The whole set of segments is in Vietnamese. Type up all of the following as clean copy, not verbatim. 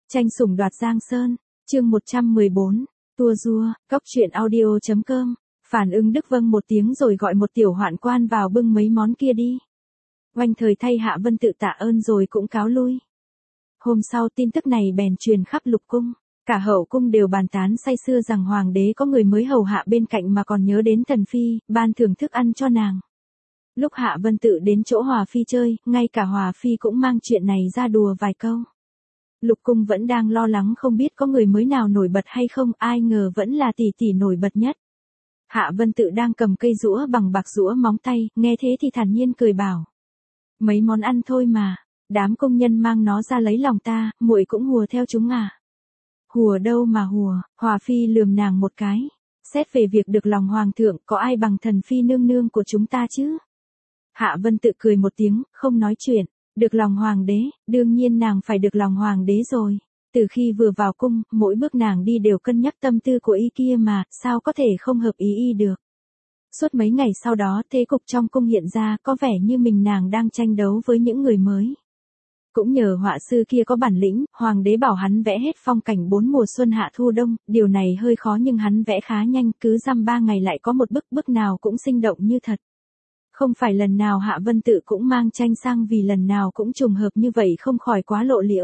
Tranh sủng đoạt Giang Sơn, chương 114, tua rua, cóc truyện audio.com, phản ứng Đức vâng một tiếng rồi gọi một tiểu hoạn quan vào bưng mấy món kia đi. Oanh thời thay Hạ Vân Tự tạ ơn rồi cũng cáo lui. Hôm sau tin tức này bèn truyền khắp lục cung, cả hậu cung đều bàn tán say sưa rằng hoàng đế có người mới hầu hạ bên cạnh mà còn nhớ đến Thần Phi, ban thưởng thức ăn cho nàng. Lúc Hạ Vân Tự đến chỗ Hòa Phi chơi, ngay cả Hòa Phi cũng mang chuyện này ra đùa vài câu. Lục cung vẫn đang lo lắng không biết có người mới nào nổi bật hay không, ai ngờ vẫn là tỷ tỷ nổi bật nhất. Hạ Vân Tự đang cầm cây rũa bằng bạc rũa móng tay, nghe thế thì thản nhiên cười bảo. Mấy món ăn thôi mà, đám công nhân mang nó ra lấy lòng ta, muội cũng hùa theo chúng à. Hùa đâu mà hùa, Hòa Phi lườm nàng một cái. Xét về việc được lòng hoàng thượng, có ai bằng Thần Phi nương nương của chúng ta chứ? Hạ Vân Tự cười một tiếng, không nói chuyện. Được lòng hoàng đế, đương nhiên nàng phải được lòng hoàng đế rồi. Từ khi vừa vào cung, mỗi bước nàng đi đều cân nhắc tâm tư của y kia mà, sao có thể không hợp ý y được. Suốt mấy ngày sau đó, thế cục trong cung hiện ra, có vẻ như mình nàng đang tranh đấu với những người mới. Cũng nhờ họa sư kia có bản lĩnh, hoàng đế bảo hắn vẽ hết phong cảnh 4 mùa xuân hạ thu đông, điều này hơi khó nhưng hắn vẽ khá nhanh, cứ dăm 3 ngày lại có một bức nào cũng sinh động như thật. Không phải lần nào Hạ Vân Tự cũng mang tranh sang vì lần nào cũng trùng hợp như vậy không khỏi quá lộ liễu.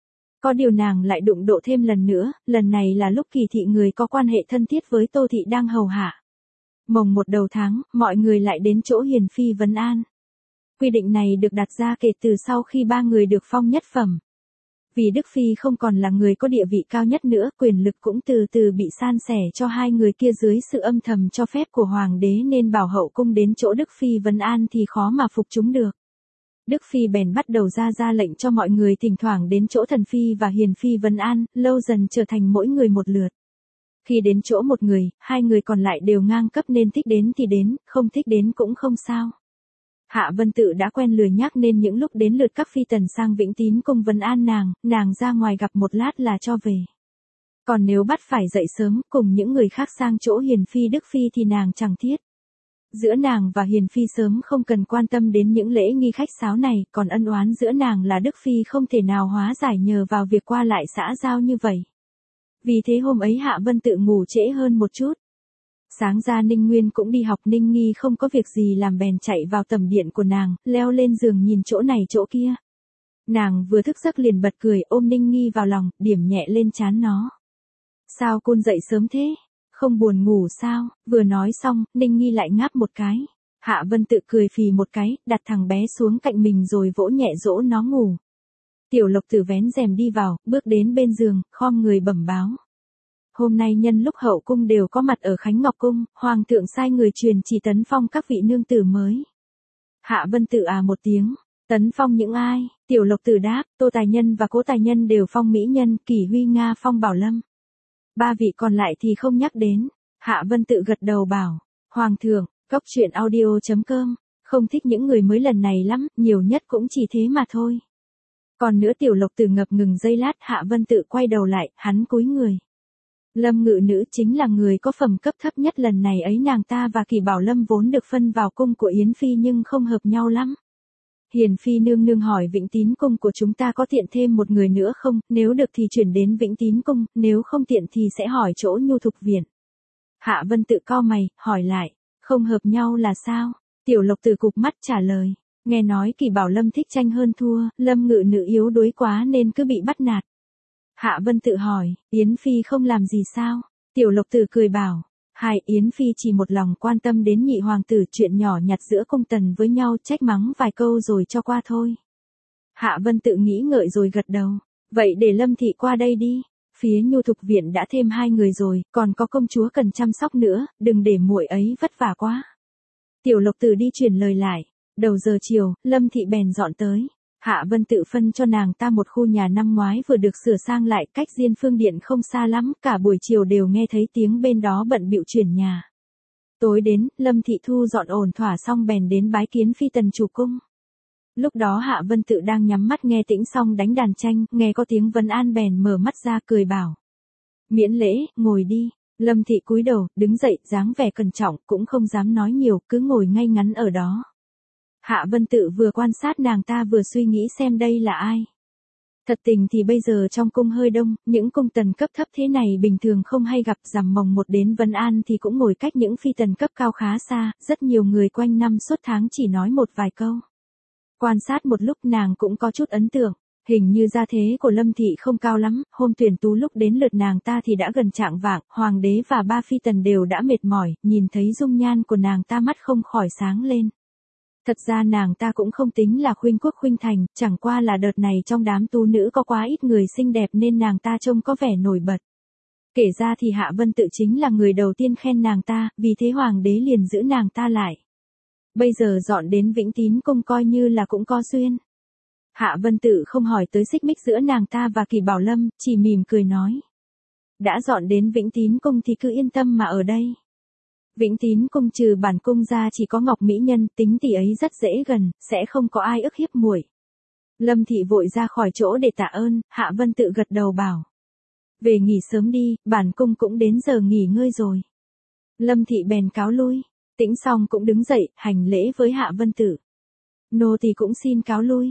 Có điều nàng lại đụng độ thêm lần nữa, lần này là lúc Kỳ thị người có quan hệ thân thiết với Tô thị đang hầu hạ. Mồng 1 đầu tháng, mọi người lại đến chỗ Hiền Phi vấn an. Quy định này được đặt ra kể từ sau khi 3 người được phong nhất phẩm. Vì Đức Phi không còn là người có địa vị cao nhất nữa, quyền lực cũng từ từ bị san sẻ cho hai người kia dưới sự âm thầm cho phép của hoàng đế nên bảo hậu cung đến chỗ Đức Phi vấn an thì khó mà phục chúng được. Đức Phi bèn bắt đầu ra lệnh cho mọi người thỉnh thoảng đến chỗ Thần Phi và Hiền Phi vấn an, lâu dần trở thành mỗi người một lượt. Khi đến chỗ một người, 2 người còn lại đều ngang cấp nên thích đến thì đến, không thích đến cũng không sao. Hạ Vân Tự đã quen lười nhác nên những lúc đến lượt các phi tần sang Vĩnh Tín cung vấn an nàng ra ngoài gặp một lát là cho về. Còn nếu bắt phải dậy sớm cùng những người khác sang chỗ Hiền Phi Đức Phi thì nàng chẳng thiết. Giữa nàng và Hiền Phi sớm không cần quan tâm đến những lễ nghi khách sáo này, còn ân oán giữa nàng là Đức Phi không thể nào hóa giải nhờ vào việc qua lại xã giao như vậy. Vì thế hôm ấy Hạ Vân Tự ngủ trễ hơn một chút. Sáng ra Ninh Nguyên cũng đi học, Ninh Nghi không có việc gì làm bèn chạy vào tầm điện của nàng, leo lên giường nhìn chỗ này chỗ kia. Nàng vừa thức giấc liền bật cười ôm Ninh Nghi vào lòng, điểm nhẹ lên trán nó. Sao côn dậy sớm thế? Không buồn ngủ sao? Vừa nói xong, Ninh Nghi lại ngáp một cái. Hạ Vân Tự cười phì một cái, đặt thằng bé xuống cạnh mình rồi vỗ nhẹ dỗ nó ngủ. Tiểu Lộc Tử vén rèm đi vào, bước đến bên giường, khom người bẩm báo. Hôm nay nhân lúc hậu cung đều có mặt ở Khánh Ngọc Cung, hoàng thượng sai người truyền chỉ tấn phong các vị nương tử mới. Hạ Vân Tự à một tiếng, tấn phong những ai? Tiểu Lộc Tử đáp, Tô Tài Nhân và Cố Tài Nhân đều phong mỹ nhân, Kỷ Huy Nga phong Bảo Lâm. 3 vị còn lại thì không nhắc đến. Hạ Vân Tự gật đầu bảo, hoàng thượng, cóc truyện audio.com, không thích những người mới lần này lắm, nhiều nhất cũng chỉ thế mà thôi. Còn nữa Tiểu Lộc Tử ngập ngừng giây lát, Hạ Vân Tự quay đầu lại, hắn cúi người. Lâm Ngự Nữ chính là người có phẩm cấp thấp nhất lần này ấy, nàng ta và Kỳ Bảo Lâm vốn được phân vào cung của Yến Phi nhưng không hợp nhau lắm. Hiền Phi nương nương hỏi Vĩnh Tín cung của chúng ta có tiện thêm một người nữa không, nếu được thì chuyển đến Vĩnh Tín cung, nếu không tiện thì sẽ hỏi chỗ Nhu Thục viện. Hạ Vân Tự cau mày, hỏi lại, không hợp nhau là sao? Tiểu Lộc Tử cụp mắt trả lời, nghe nói Kỳ Bảo Lâm thích tranh hơn thua, Lâm Ngự Nữ yếu đuối quá nên cứ bị bắt nạt. Hạ Vân Tự hỏi, Yến Phi không làm gì sao? Tiểu Lộc Tử cười bảo, Yến Phi chỉ một lòng quan tâm đến nhị hoàng tử, chuyện nhỏ nhặt giữa cung tần với nhau trách mắng vài câu rồi cho qua thôi. Hạ Vân Tự nghĩ ngợi rồi gật đầu, vậy để Lâm thị qua đây đi. Phía Nhu Thục viện đã thêm 2 người rồi, còn có công chúa cần chăm sóc nữa, đừng để muội ấy vất vả quá. Tiểu Lộc Tử đi truyền lời lại, đầu giờ chiều, Lâm thị bèn dọn tới. Hạ Vân Tự phân cho nàng ta một khu nhà năm ngoái vừa được sửa sang lại, cách Diên Phương điện không xa lắm, cả buổi chiều đều nghe thấy tiếng bên đó bận bịu chuyển nhà. Tối đến, Lâm thị thu dọn ổn thỏa xong bèn đến bái kiến phi tần chủ cung. Lúc đó Hạ Vân Tự đang nhắm mắt nghe tĩnh xong đánh đàn tranh, nghe có tiếng vấn an bèn mở mắt ra cười bảo. Miễn lễ, ngồi đi. Lâm thị cúi đầu, đứng dậy, dáng vẻ cẩn trọng, cũng không dám nói nhiều, cứ ngồi ngay ngắn ở đó. Hạ Vân Tự vừa quan sát nàng ta vừa suy nghĩ xem đây là ai. Thật tình thì bây giờ trong cung hơi đông, những cung tần cấp thấp thế này bình thường không hay gặp, rằm mồng 1 đến Vân An thì cũng ngồi cách những phi tần cấp cao khá xa, rất nhiều người quanh năm suốt tháng chỉ nói một vài câu. Quan sát một lúc nàng cũng có chút ấn tượng, hình như gia thế của Lâm Thị không cao lắm, hôm tuyển tú lúc đến lượt nàng ta thì đã gần chạng vạng, hoàng đế và 3 phi tần đều đã mệt mỏi, nhìn thấy dung nhan của nàng ta mắt không khỏi sáng lên. Thật ra nàng ta cũng không tính là khuynh quốc khuynh thành, chẳng qua là đợt này trong đám tú nữ có quá ít người xinh đẹp nên nàng ta trông có vẻ nổi bật. Kể ra thì Hạ Vân Tự chính là người đầu tiên khen nàng ta, vì thế hoàng đế liền giữ nàng ta lại. Bây giờ dọn đến Vĩnh Tín Cung coi như là cũng có duyên. Hạ Vân Tự không hỏi tới xích mích giữa nàng ta và Kỳ Bảo Lâm, chỉ mỉm cười nói. Đã dọn đến Vĩnh Tín Cung thì cứ yên tâm mà ở đây. Vĩnh Tín Cung trừ bản cung ra chỉ có Ngọc Mỹ Nhân, tính tỷ ấy rất dễ gần, sẽ không có ai ức hiếp muội. Lâm Thị vội ra khỏi chỗ để tạ ơn, Hạ Vân Tự gật đầu bảo. Về nghỉ sớm đi, bản cung cũng đến giờ nghỉ ngơi rồi. Lâm Thị bèn cáo lui, Tĩnh Song cũng đứng dậy, hành lễ với Hạ Vân Tự. Nô tỳ cũng xin cáo lui.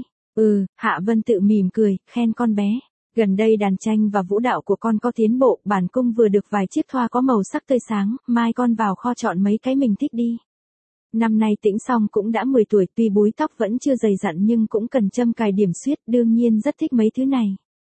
Hạ Vân Tự mỉm cười, khen con bé. Gần đây đàn tranh và vũ đạo của con có tiến bộ, bản cung vừa được vài chiếc thoa có màu sắc tươi sáng, mai con vào kho chọn mấy cái mình thích đi. Năm nay Tĩnh Song cũng đã 10 tuổi, tuy búi tóc vẫn chưa dày dặn nhưng cũng cần châm cài điểm xuyết, đương nhiên rất thích mấy thứ này.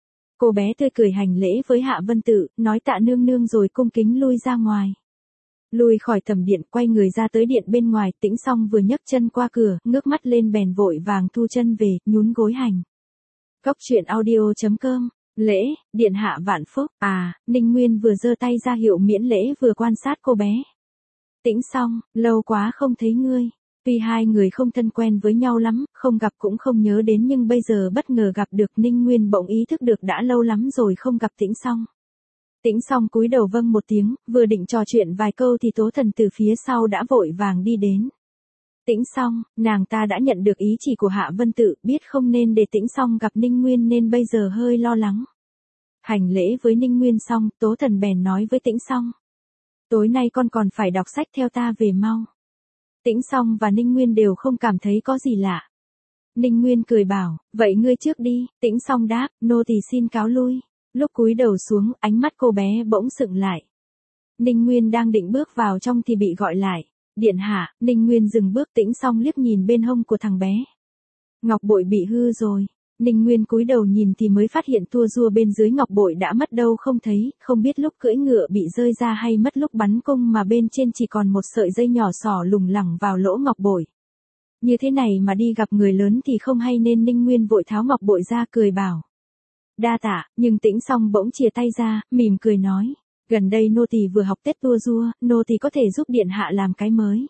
Cô bé tươi cười hành lễ với Hạ Vân Tự, nói tạ nương nương rồi cung kính lui ra ngoài. Lui khỏi tầm điện, quay người ra tới điện bên ngoài, Tĩnh Song vừa nhấc chân qua cửa, ngước mắt lên bèn vội vàng thu chân về, nhún gối hành. Cốc truyện audio.com, lễ, điện hạ vạn phúc, Ninh Nguyên vừa giơ tay ra hiệu miễn lễ vừa quan sát cô bé. Tĩnh Song, lâu quá không thấy ngươi. Tuy hai người không thân quen với nhau lắm, không gặp cũng không nhớ đến nhưng bây giờ bất ngờ gặp được Ninh Nguyên bỗng ý thức được đã lâu lắm rồi không gặp Tĩnh Song. Tĩnh Song cúi đầu vâng một tiếng, vừa định trò chuyện vài câu thì Tố Thần từ phía sau đã vội vàng đi đến. Tĩnh Song, nàng ta đã nhận được ý chỉ của Hạ Vân Tự, biết không nên để Tĩnh Song gặp Ninh Nguyên nên bây giờ hơi lo lắng. Hành lễ với Ninh Nguyên xong, Tố Thần bèn nói với Tĩnh Song. Tối nay con còn phải đọc sách theo ta về mau. Tĩnh Song và Ninh Nguyên đều không cảm thấy có gì lạ. Ninh Nguyên cười bảo, vậy ngươi trước đi, Tĩnh Song đáp, nô tỳ xin cáo lui. Lúc cúi đầu xuống, ánh mắt cô bé bỗng sững lại. Ninh Nguyên đang định bước vào trong thì bị gọi lại. Điện hạ, Ninh Nguyên dừng bước, Tĩnh Song liếc nhìn bên hông của thằng bé. Ngọc bội bị hư rồi. Ninh Nguyên cúi đầu nhìn thì mới phát hiện tua rua bên dưới ngọc bội đã mất đâu không thấy, không biết lúc cưỡi ngựa bị rơi ra hay mất lúc bắn cung mà bên trên chỉ còn một sợi dây nhỏ xỏ lủng lẳng vào lỗ ngọc bội. Như thế này mà đi gặp người lớn thì không hay nên Ninh Nguyên vội tháo ngọc bội ra cười bảo. Đa tạ, nhưng Tĩnh Song bỗng chìa tay ra, mỉm cười nói. Gần đây nô tỳ vừa học tết tua rua, nô tỳ có thể giúp điện hạ làm cái mới.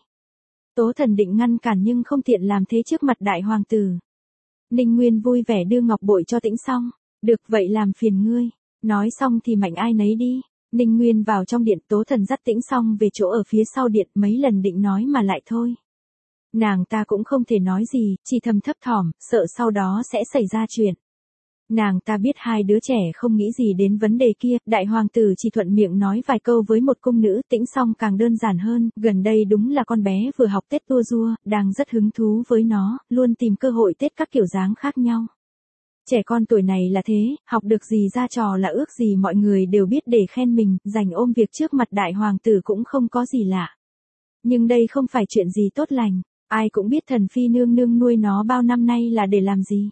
Tố Thần định ngăn cản nhưng không tiện làm thế trước mặt đại hoàng tử. Ninh Nguyên vui vẻ đưa ngọc bội cho Tĩnh Song. Được vậy làm phiền ngươi. Nói xong thì mạnh ai nấy đi. Ninh Nguyên vào trong điện, Tố Thần dắt Tĩnh Song về chỗ ở phía sau điện, mấy lần định nói mà lại thôi. Nàng ta cũng không thể nói gì, chỉ thầm thấp thỏm, sợ sau đó sẽ xảy ra chuyện. Nàng ta biết hai đứa trẻ không nghĩ gì đến vấn đề kia, đại hoàng tử chỉ thuận miệng nói vài câu với một cung nữ. Tĩnh Song càng đơn giản hơn, gần đây đúng là con bé vừa học Tết tua rua, đang rất hứng thú với nó, luôn tìm cơ hội Tết các kiểu dáng khác nhau. Trẻ con tuổi này là thế, học được gì ra trò là ước gì mọi người đều biết để khen mình, giành ôm việc trước mặt đại hoàng tử cũng không có gì lạ. Nhưng đây không phải chuyện gì tốt lành, ai cũng biết thần phi nương nương nuôi nó bao năm nay là để làm gì.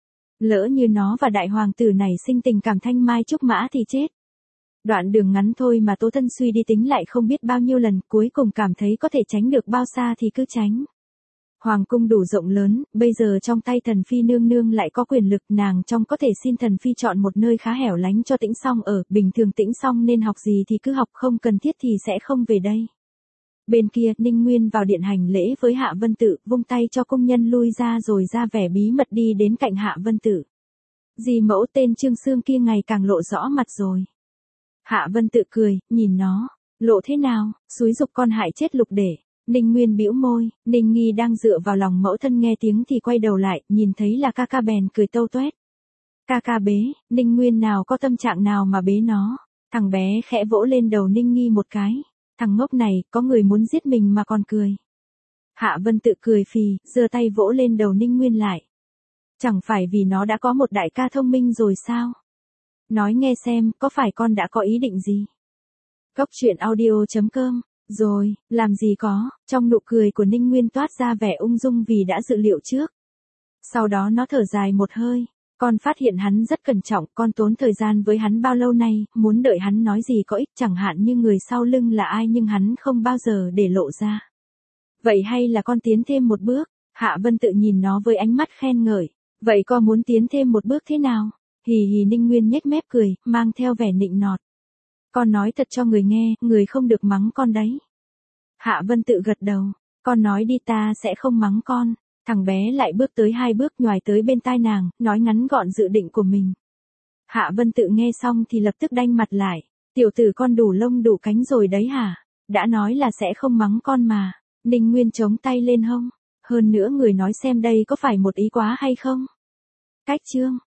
Lỡ như nó và đại hoàng tử này sinh tình cảm thanh mai trúc mã thì chết. Đoạn đường ngắn thôi mà Tố Thân suy đi tính lại không biết bao nhiêu lần, cuối cùng cảm thấy có thể tránh được bao xa thì cứ tránh. Hoàng cung đủ rộng lớn, bây giờ trong tay thần phi nương nương lại có quyền lực, nàng trong có thể xin thần phi chọn một nơi khá hẻo lánh cho Tĩnh Song ở, bình thường Tĩnh Song nên học gì thì cứ học, không cần thiết thì sẽ không về đây. Bên kia, Ninh Nguyên vào điện hành lễ với Hạ Vân Tự, vung tay cho công nhân lui ra rồi ra vẻ bí mật đi đến cạnh Hạ Vân Tự. Dì mẫu tên Trương Sương kia ngày càng lộ rõ mặt rồi. Hạ Vân Tự cười, nhìn nó, lộ thế nào, xúi giục con hại chết Lục Để. Ninh Nguyên bĩu môi, Ninh Nghi đang dựa vào lòng mẫu thân nghe tiếng thì quay đầu lại, nhìn thấy là ca ca bèn cười tâu toét. Ca ca bế, Ninh Nguyên nào có tâm trạng nào mà bế nó. Thằng bé khẽ vỗ lên đầu Ninh Nghi một cái. Thằng ngốc này, có người muốn giết mình mà còn cười. Hạ Vân Tự cười phì, giơ tay vỗ lên đầu Ninh Nguyên lại. Chẳng phải vì nó đã có một đại ca thông minh rồi sao? Nói nghe xem, có phải con đã có ý định gì? Góc chuyện audio.com. Rồi, làm gì có, trong nụ cười của Ninh Nguyên toát ra vẻ ung dung vì đã dự liệu trước. Sau đó nó thở dài một hơi, con phát hiện hắn rất cẩn trọng, con tốn thời gian với hắn bao lâu nay, muốn đợi hắn nói gì có ích chẳng hạn như người sau lưng là ai nhưng hắn không bao giờ để lộ ra. Vậy hay là con tiến thêm một bước? Hạ Vân Tự nhìn nó với ánh mắt khen ngợi. Vậy con muốn tiến thêm một bước thế nào? Hì hì Ninh Nguyên nhếch mép cười, mang theo vẻ nịnh nọt. Con nói thật cho người nghe, người không được mắng con đấy. Hạ Vân Tự gật đầu, con nói đi ta sẽ không mắng con. Thằng bé lại bước tới 2 bước nhoài tới bên tai nàng, nói ngắn gọn dự định của mình. Hạ Vân Tự nghe xong thì lập tức đanh mặt lại. Tiểu tử con đủ lông đủ cánh rồi đấy hả? Đã nói là sẽ không mắng con mà. Ninh Nguyên chống tay lên hông. Hơn nữa người nói xem đây có phải một ý quá hay không? Cách chương.